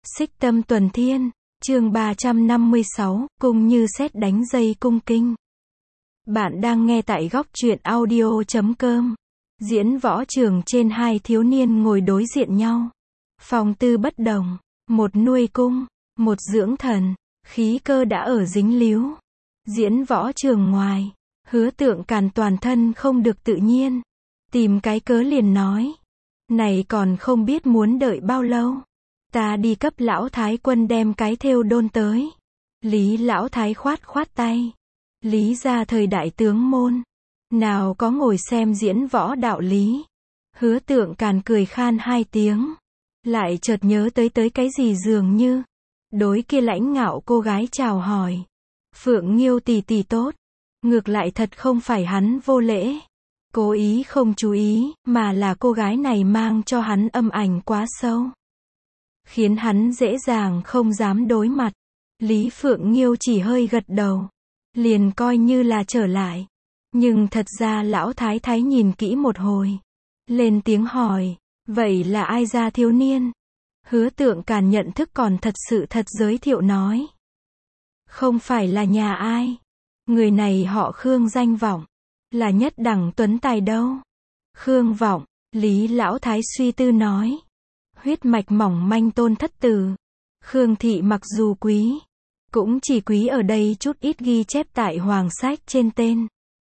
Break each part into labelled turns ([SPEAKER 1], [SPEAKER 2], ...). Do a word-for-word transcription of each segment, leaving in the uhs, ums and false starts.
[SPEAKER 1] Xích Tâm Tuần Thiên, chương ba trăm năm mươi sáu, cung như sét đánh dây cung kinh. Bạn đang nghe tại góc truyện audio chấm com. Diễn võ trường trên hai thiếu niên ngồi đối diện nhau. Phong tư bất đồng, một nuôi cung, một dưỡng thần, khí cơ đã ở dính líu. Diễn võ trường ngoài, Hứa Tượng Càn toàn thân không được tự nhiên. Tìm cái cớ liền nói. Này còn không biết muốn đợi bao lâu. Ta đi cấp lão thái quân đem cái thêu đôn tới. Lý lão thái khoát khoát tay. Lý gia thời đại tướng môn. Nào có ngồi xem diễn võ đạo lý. Hứa Tượng Càn cười khan hai tiếng. Lại chợt nhớ tới tới cái gì dường như. Đối kia lãnh ngạo cô gái chào hỏi. Phượng Nghiêu tỷ tỷ tốt. Ngược lại thật không phải hắn vô lễ. Cố ý không chú ý, mà là cô gái này mang cho hắn âm ảnh quá sâu. Khiến hắn dễ dàng không dám đối mặt. Lý Phượng Nghiêu chỉ hơi gật đầu. Liền coi như là trở lại. Nhưng thật ra lão thái thái nhìn kỹ một hồi. Lên tiếng hỏi, vậy là ai ra thiếu niên? Hứa Tượng Càn nhận thức còn thật sự thật giới thiệu nói. Không phải là nhà ai. Người này họ Khương danh vọng. Là nhất đẳng tuấn tài đâu. Khương vọng, Lý lão thái suy tư nói. Huyết mạch mỏng manh tôn thất tử. Khương thị mặc dù quý, cũng chỉ quý ở đây chút ít ghi chép tại hoàng sách trên tên.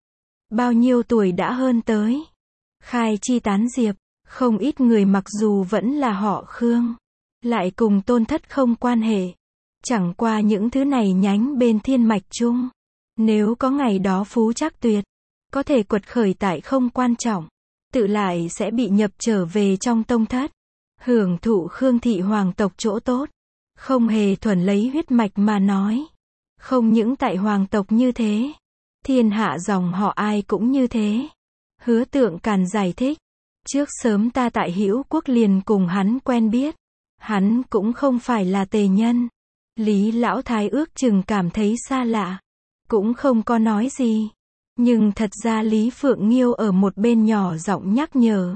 [SPEAKER 1] Bao nhiêu tuổi đã hơn tới. Khai chi tán diệp, không ít người mặc dù vẫn là họ Khương, lại cùng tôn thất không quan hệ. Chẳng qua những thứ này nhánh bên thiên mạch chung. Nếu có ngày đó phú trác tuyệt, có thể quật khởi tại không quan trọng, tự lại sẽ bị nhập trở về trong tông thất. Hưởng thụ Khương thị hoàng tộc chỗ tốt. Không hề thuần lấy huyết mạch mà nói. Không những tại hoàng tộc như thế. Thiên hạ dòng họ ai cũng như thế. Hứa Tượng Càn giải thích. Trước sớm ta tại Hữu Quốc liền cùng hắn quen biết. Hắn cũng không phải là tề nhân. Lý lão thái ước chừng cảm thấy xa lạ. Cũng không có nói gì. Nhưng thật ra Lý Phượng Nghiêu ở một bên nhỏ giọng nhắc nhở.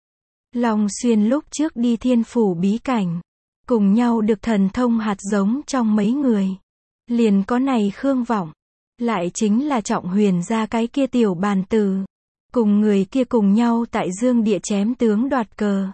[SPEAKER 1] Long Xuyên lúc trước đi thiên phủ bí cảnh. Cùng nhau được thần thông hạt giống trong mấy người. Liền có này Khương vọng. Lại chính là Trọng Huyền gia cái kia tiểu bàn tử. Cùng người kia cùng nhau tại Dương Địa chém tướng đoạt cờ.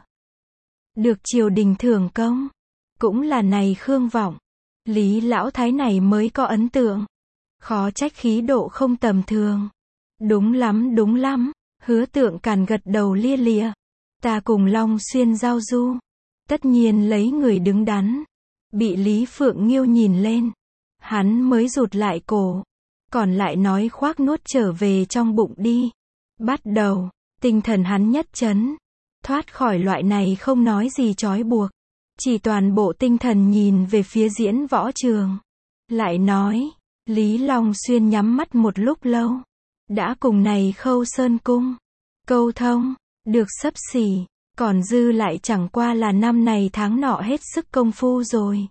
[SPEAKER 1] Được triều đình thưởng công. Cũng là này Khương vọng. Lý lão thái này mới có ấn tượng. Khó trách khí độ không tầm thường. Đúng lắm đúng lắm. Hứa Tượng Càn gật đầu lia lịa. Ta cùng Long Xuyên giao du. Tất nhiên lấy người đứng đắn. Bị Lý Phượng Nghiêu nhìn lên. Hắn mới rụt lại cổ. Còn lại nói khoác nuốt trở về trong bụng đi. Bắt đầu, tinh thần hắn nhất chấn. Thoát khỏi loại này không nói gì trói buộc. Chỉ toàn bộ tinh thần nhìn về phía diễn võ trường. Lại nói, Lý Long Xuyên nhắm mắt một lúc lâu. Đã cùng này Khâu Sơn Cung. Câu thông, được xấp xỉ. Còn dư lại chẳng qua là năm này tháng nọ hết sức công phu rồi.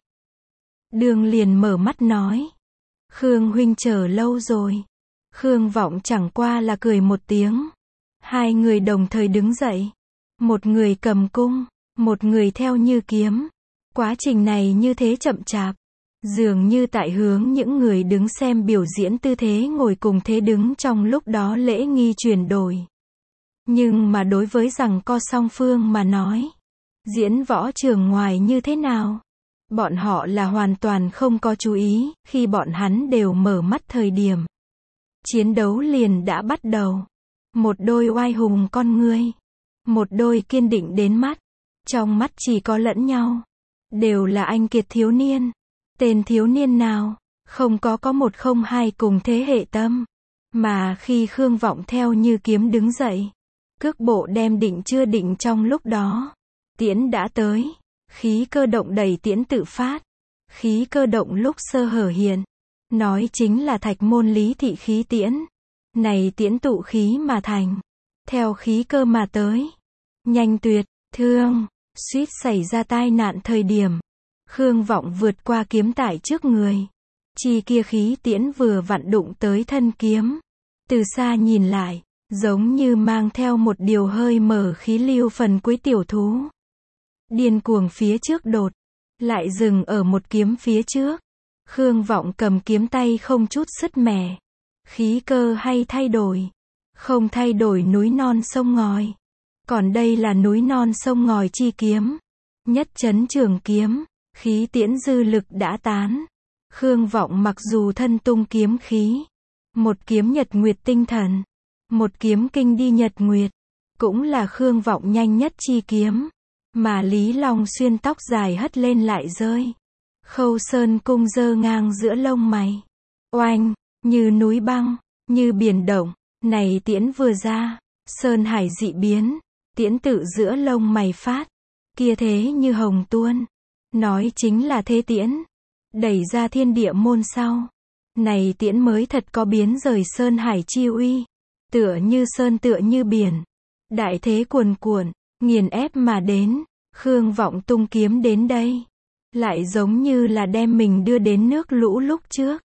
[SPEAKER 1] Đường liền mở mắt nói. Khương huynh chờ lâu rồi. Khương vọng chẳng qua là cười một tiếng. Hai người đồng thời đứng dậy. Một người cầm cung, một người theo như kiếm. Quá trình này như thế chậm chạp. Dường như tại hướng những người đứng xem biểu diễn tư thế ngồi cùng thế đứng trong lúc đó lễ nghi chuyển đổi. Nhưng mà đối với rằng co song phương mà nói. Diễn võ trường ngoài như thế nào? Bọn họ là hoàn toàn không có chú ý, khi bọn hắn đều mở mắt thời điểm. Chiến đấu liền đã bắt đầu. Một đôi oai hùng con ngươi. Một đôi kiên định đến mắt. Trong mắt chỉ có lẫn nhau. Đều là anh kiệt thiếu niên. Tên thiếu niên nào, không có có một không hai cùng thế hệ tâm. Mà khi Khương vọng theo như kiếm đứng dậy. Cước bộ đem định chưa định trong lúc đó. Tiễn đã tới. Khí cơ động đầy tiễn tự phát. Khí cơ động lúc sơ hở hiện. Nói chính là thạch môn lý thị khí tiễn. Này tiễn tụ khí mà thành. Theo khí cơ mà tới. Nhanh tuyệt, thương, suýt xảy ra tai nạn thời điểm. Khương vọng vượt qua kiếm tải trước người. Chi kia khí tiễn vừa vặn đụng tới thân kiếm. Từ xa nhìn lại. Giống như mang theo một điều hơi mở khí lưu phần cuối tiểu thú. Điên cuồng phía trước đột. lại dừng ở một kiếm phía trước. Khương Vọng cầm kiếm tay không chút sứt mẻ. Khí cơ hay thay đổi? Không thay đổi núi non sông ngòi. Còn đây là núi non sông ngòi chi kiếm. Nhất chấn trường kiếm, khí tiễn dư lực đã tán. Khương Vọng mặc dù thân tung kiếm khí, một kiếm nhật nguyệt tinh thần, một kiếm kinh đi nhật nguyệt, cũng là Khương Vọng nhanh nhất chi kiếm. Mà Lý Long Xuyên tóc dài hất lên lại rơi. Khâu Sơn cung dơ ngang giữa lông mày. Oanh, như núi băng, như biển động, này tiễn vừa ra, sơn hải dị biến, tiễn tự giữa lông mày phát, kia thế như hồng tuôn, nói chính là thế tiễn, đẩy ra thiên địa môn sau. Này tiễn mới thật có biến rời sơn hải chi uy, tựa như sơn tựa như biển, đại thế cuồn cuộn, nghiền ép mà đến. Khương Vọng tung kiếm đến đây, lại giống như là đem mình đưa đến nước lũ lúc trước.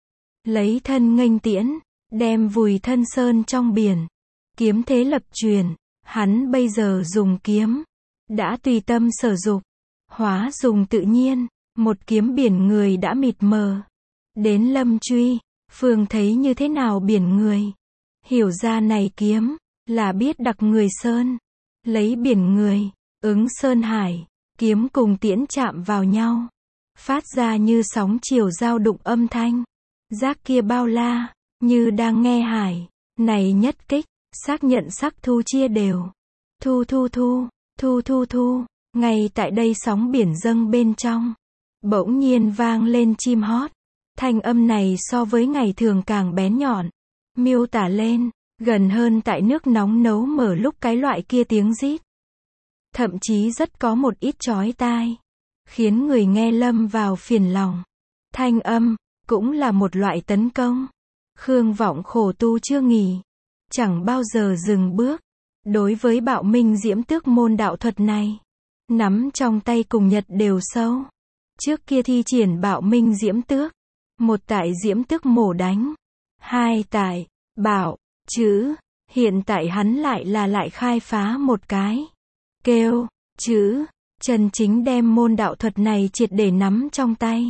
[SPEAKER 1] Lấy thân nghênh tiễn, đem vùi thân sơn trong biển. Kiếm thế lập truyền, hắn bây giờ dùng kiếm, đã tùy tâm sở dục, hóa dùng tự nhiên, một kiếm biển người đã mịt mờ. Đến lâm truy, phương thấy như thế nào biển người. Hiểu ra này kiếm, là biết đặc người sơn, lấy biển người, ứng sơn hải, kiếm cùng tiễn chạm vào nhau, phát ra như sóng chiều giao đụng âm thanh. Giác kia bao la, như đang nghe hải, này nhất kích, xác nhận sắc thu chia đều. Thu thu thu, thu thu thu, ngay tại đây sóng biển dâng bên trong, bỗng nhiên vang lên chim hót. Thanh âm này so với ngày thường càng bén nhọn, miêu tả lên, gần hơn tại nước nóng nấu mở lúc cái loại kia tiếng rít. Thậm chí rất có một ít chói tai, khiến người nghe lâm vào phiền lòng. Thanh âm, cũng là một loại tấn công. Khương Vọng khổ tu chưa nghỉ, chẳng bao giờ dừng bước. Đối với Bạo Minh Diễm Tước môn đạo thuật này, nắm trong tay cùng nhật đều sâu. Trước kia thi triển Bạo Minh Diễm Tước, một tại Diễm Tước mổ đánh, hai tại Bạo chữ, hiện tại hắn lại là lại khai phá một cái kêu chữ, chân chính đem môn đạo thuật này triệt để nắm trong tay,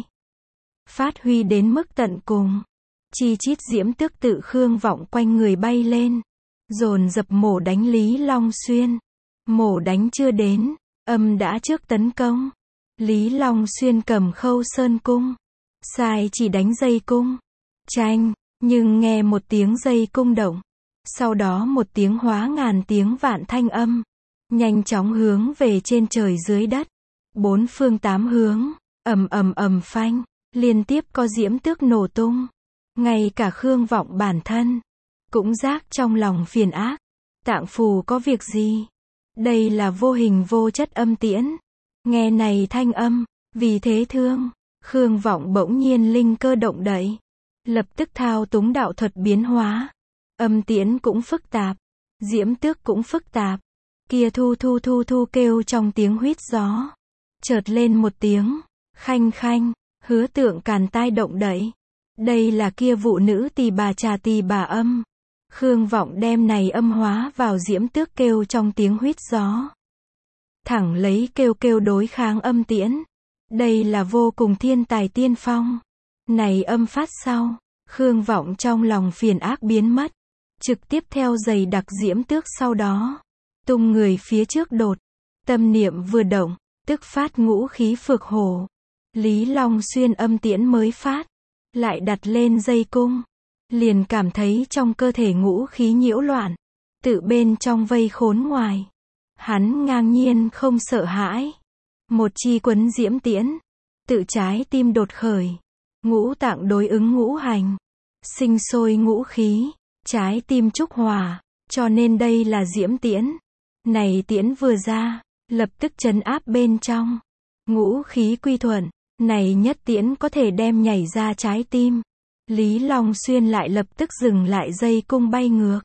[SPEAKER 1] phát huy đến mức tận cùng. Chi chít Diễm Tước tự Khương Vọng quanh người bay lên, dồn dập mổ đánh Lý Long Xuyên. Mổ đánh chưa đến, âm đã trước tấn công. Lý Long Xuyên cầm Khâu Sơn cung, sai chỉ đánh dây cung, tranh, nhưng nghe một tiếng dây cung động, sau đó một tiếng hóa ngàn tiếng vạn thanh âm, nhanh chóng hướng về trên trời dưới đất, bốn phương tám hướng, ầm ầm ầm phanh, liên tiếp có Diễm Tước nổ tung. Ngay cả Khương Vọng bản thân cũng giác trong lòng phiền ác, tạng phù có việc gì? Đây là vô hình vô chất âm tiễn. Nghe này thanh âm, vì thế thương, Khương Vọng bỗng nhiên linh cơ động đậy, lập tức thao túng đạo thuật biến hóa. Âm tiễn cũng phức tạp, Diễm Tước cũng phức tạp. Kia thu thu thu thu kêu trong tiếng huýt gió, chợt lên một tiếng khanh khanh, hứa tượng càn tai động đậy. Đây là kia vụ nữ tỳ bà trà tỳ bà âm. Khương Vọng đem này âm hóa vào Diễm Tước kêu trong tiếng huýt gió, thẳng lấy kêu kêu đối kháng âm tiễn. Đây là vô cùng thiên tài tiên phong. Này âm phát sau, Khương Vọng trong lòng phiền ác biến mất, trực tiếp theo giày đặc Diễm Tước sau đó, tung người phía trước đột, tâm niệm vừa động, tức phát ngũ khí phược hổ. Lý Long Xuyên âm tiễn mới phát, lại đặt lên dây cung, liền cảm thấy trong cơ thể ngũ khí nhiễu loạn, tự bên trong vây khốn ngoài. Hắn ngang nhiên không sợ hãi, một chi quấn diễm tiễn, tự trái tim đột khởi, ngũ tạng đối ứng ngũ hành, sinh sôi ngũ khí, trái tim trúc hòa, cho nên đây là diễm tiễn. Này tiễn vừa ra, lập tức trấn áp bên trong, ngũ khí quy thuận. Này nhất tiễn có thể đem nhảy ra trái tim. Lý Long Xuyên lại lập tức dừng lại dây cung bay ngược.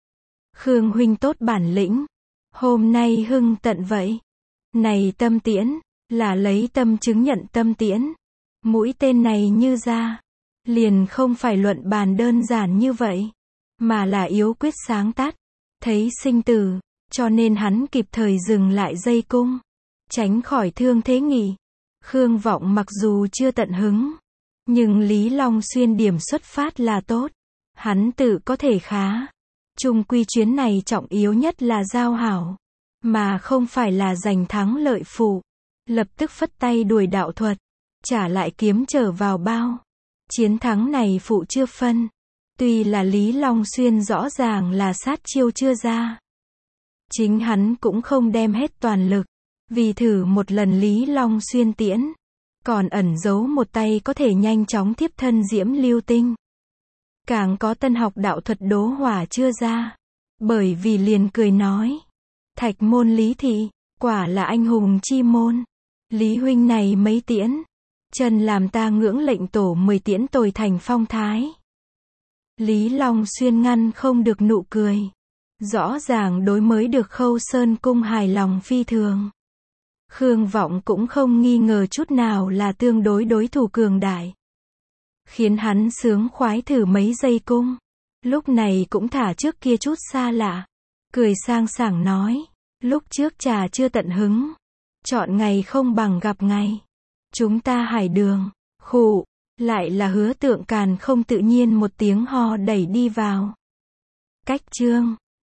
[SPEAKER 1] Khương huynh tốt bản lĩnh, hôm nay hưng tận vậy. Này tâm tiễn, là lấy tâm chứng nhận tâm tiễn. Mũi tên này như ra, liền không phải luận bàn đơn giản như vậy, mà là yếu quyết sáng tắt, thấy sinh tử, cho nên hắn kịp thời dừng lại dây cung, tránh khỏi thương thế nghỉ. Khương Vọng mặc dù chưa tận hứng, nhưng Lý Long Xuyên điểm xuất phát là tốt. Hắn tự có thể khá. Chung quy chuyến này trọng yếu nhất là giao hảo, mà không phải là giành thắng lợi phụ. Lập tức phất tay đuổi đạo thuật, trả lại kiếm trở vào bao. Chiến thắng này phụ chưa phân. Tuy là Lý Long Xuyên rõ ràng là sát chiêu chưa ra, chính hắn cũng không đem hết toàn lực, vì thử một lần Lý Long Xuyên tiễn, còn ẩn giấu một tay có thể nhanh chóng tiếp thân diễm lưu tinh. Càng có tân học đạo thuật đố hỏa chưa ra, bởi vì liền cười nói, Thạch môn Lý thị, quả là anh hùng chi môn. Lý huynh này mấy tiễn, chân làm ta ngưỡng lệnh tổ mười tiễn tồi thành phong thái. Lý Long Xuyên ngăn không được nụ cười. Rõ ràng đối mới được Khâu Sơn Cung hài lòng phi thường. Khương Vọng cũng không nghi ngờ chút nào là tương đối đối thủ cường đại, khiến hắn sướng khoái thử mấy giây cung. Lúc này cũng thả trước kia chút xa lạ, cười sang sảng nói, lúc trước trà chưa tận hứng, chọn ngày không bằng gặp ngày. Chúng ta hải đường, khụ, lại là Hứa Tượng Càn không tự nhiên một tiếng ho đẩy đi vào. Cách chương